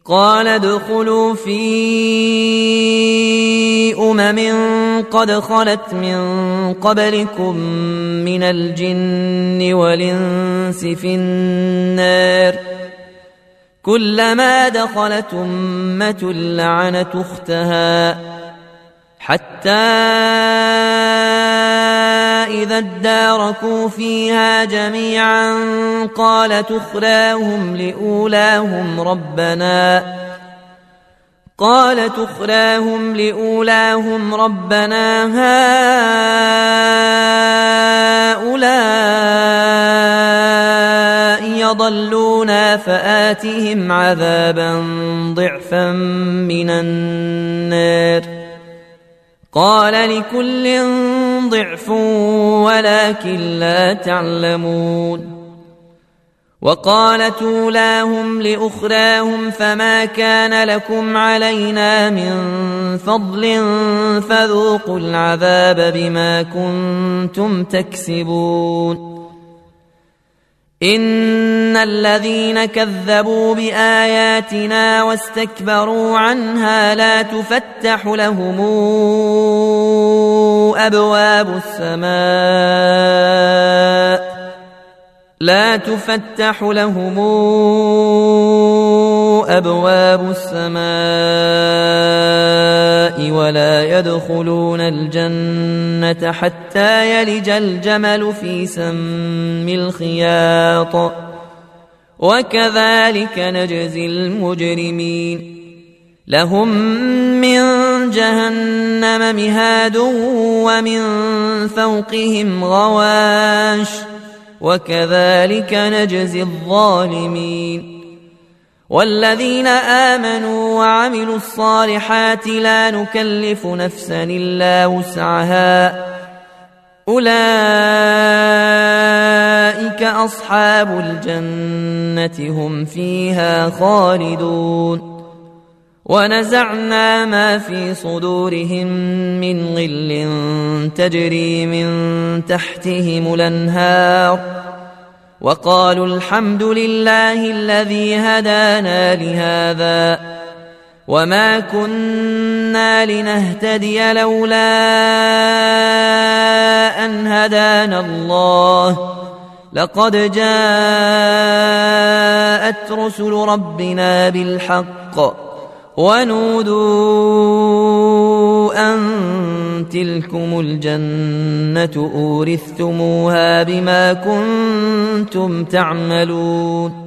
قال ادخلوا في قد خلت من قبلكم من الجن والإنس في النار كلما دخلت أمة لعنت أختها حتى إذا اداركوا فيها جميعا قالت أخراهم لأولاهم ربنا هؤلاء يضلونا فآتهم عذابا ضعفا من النار قال لكل ضعف ولكن لا تعلمون وقالت أولاهم لأخراهم فما كان لكم علينا من فضل فذوقوا العذاب بما كنتم تكسبون إن الذين كذبوا بآياتنا واستكبروا عنها لا تفتح لهم أبواب السماء ولا يدخلون الجنة حتى يلج الجمل في سم الخياط وكذلك نجزي المجرمين لهم من جهنم مهاد ومن فوقهم غواش وكذلك نجزي الظالمين والذين آمنوا وعملوا الصالحات لا نكلف نفسا إلا وسعها أولئك أصحاب الجنة هم فيها خالدون ونزعنا ما في صدورهم من غل تجري من تحتهم الأنهار وقالوا الحمد لله الذي هدانا لهذا وما كنا لنهتدي لولا أن هدانا الله لقد جاءت رسل ربنا بالحق ونودوا أن تلكم الجنة أورثتموها بما كنتم تعملون